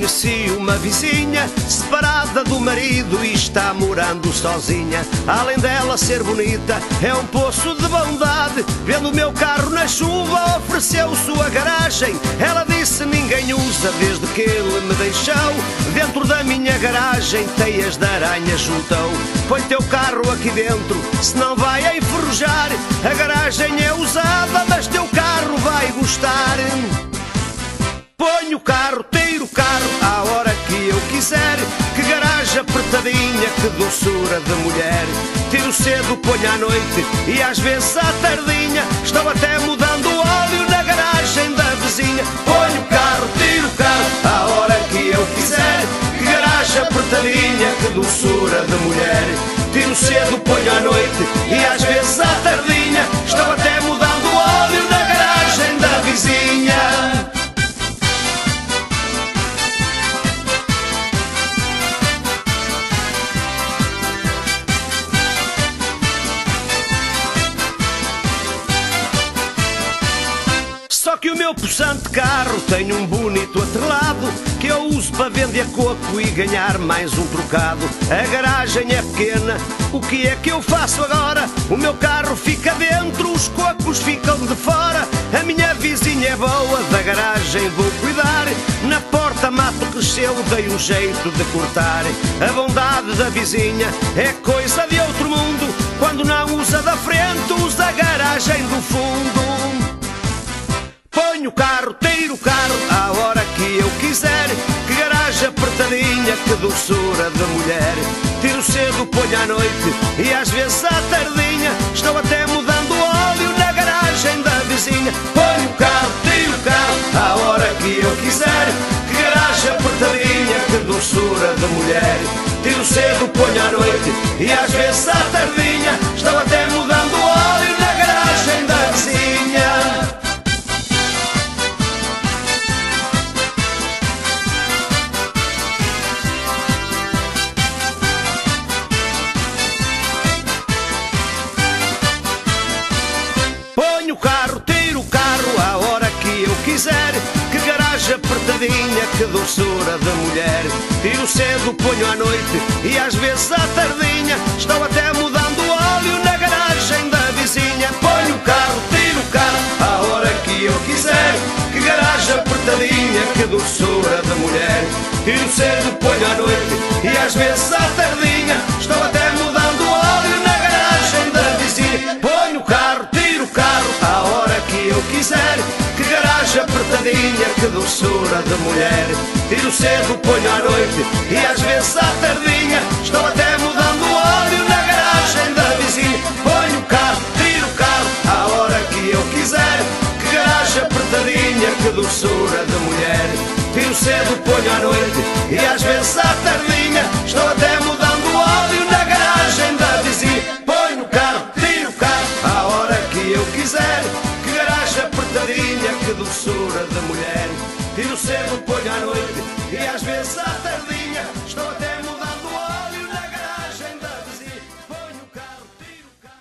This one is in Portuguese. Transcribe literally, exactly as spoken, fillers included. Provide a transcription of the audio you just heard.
conheci uma vizinha separada do marido e está morando sozinha. Além dela ser bonita, é um poço de bondade. Vendo o meu carro na chuva, ofereceu sua garagem. Ela disse: ninguém usa desde que ele me deixou. Dentro da minha garagem teias de aranha juntou. Põe teu carro aqui dentro, senão vai enferrujar. A garagem é usada, mas teu carro vai gostar. Ponho o carro, tiro o carro à hora que eu quiser. Que garagem apertadinha, que doçura de mulher. Tiro cedo, ponho à noite e às vezes à tardinha. Estou até mudando o óleo na garagem da vizinha. Ponho o carro, tiro o carro à hora que eu quiser. Que garagem apertadinha, que doçura de mulher. Tiro cedo, ponho à noite e às vezes à tardinha. Estou até mudando o óleo na garagem da vizinha. Só que o meu possante carro tem um bonito atrelado que eu uso para vender coco e ganhar mais um trocado. A garagem é pequena, o que é que eu faço agora? O meu carro fica dentro, os cocos ficam de fora. A minha vizinha é boa, da garagem vou cuidar. Na porta mato cresceu, dei um jeito de cortar. A bondade da vizinha é coisa de outro mundo. Quando não usa da frente, usa a garagem do fundo. Ponho o carro, tiro o carro à hora que eu quiser. Que garagem apertadinha, que doçura de mulher. Tiro cedo, ponho à noite e às vezes à tardinha. Estou até mudando o óleo na garagem da vizinha. Ponho o carro, tiro o carro à hora que eu quiser. Que garagem apertadinha, que doçura de mulher. Tiro cedo, ponho à noite e às vezes à tardinha. Estou até mudando o óleo na garagem da vizinha. Ponho o carro, tiro o carro à hora que eu quiser. Que garagem apertadinha, que doçura de mulher. Tiro cedo, ponho à noite e às vezes à tardinha. Estou até mudando o óleo na garagem da vizinha. Ponho o carro, tiro o carro à hora que eu quiser. Que garagem apertadinha, que doçura de mulher. Tiro cedo, ponho à noite e às vezes à tardinha. Estou até mudando o óleo na garagem da vizinha. Ponho o carro, tiro o carro à hora que eu quiser. Que garagem apertadinha, que doçura de mulher. Tiro cedo, ponho à noite e às vezes à tardinha. Estou até mudando o óleo na garagem da vizinha. Ponho o carro, tiro o carro à hora que eu quiser. Que garagem apertadinha, que doçura de mulher. Tiro cedo, ponho à noite e às vezes à tardinha. Estou até mudando o óleo na garagem da vizinha. Ponho o carro, tiro o carro à hora que eu quiser. Que garagem apertadinha, que doçura de mulher. Tiro cedo, ponho à noite e às vezes à tardinha. Estou até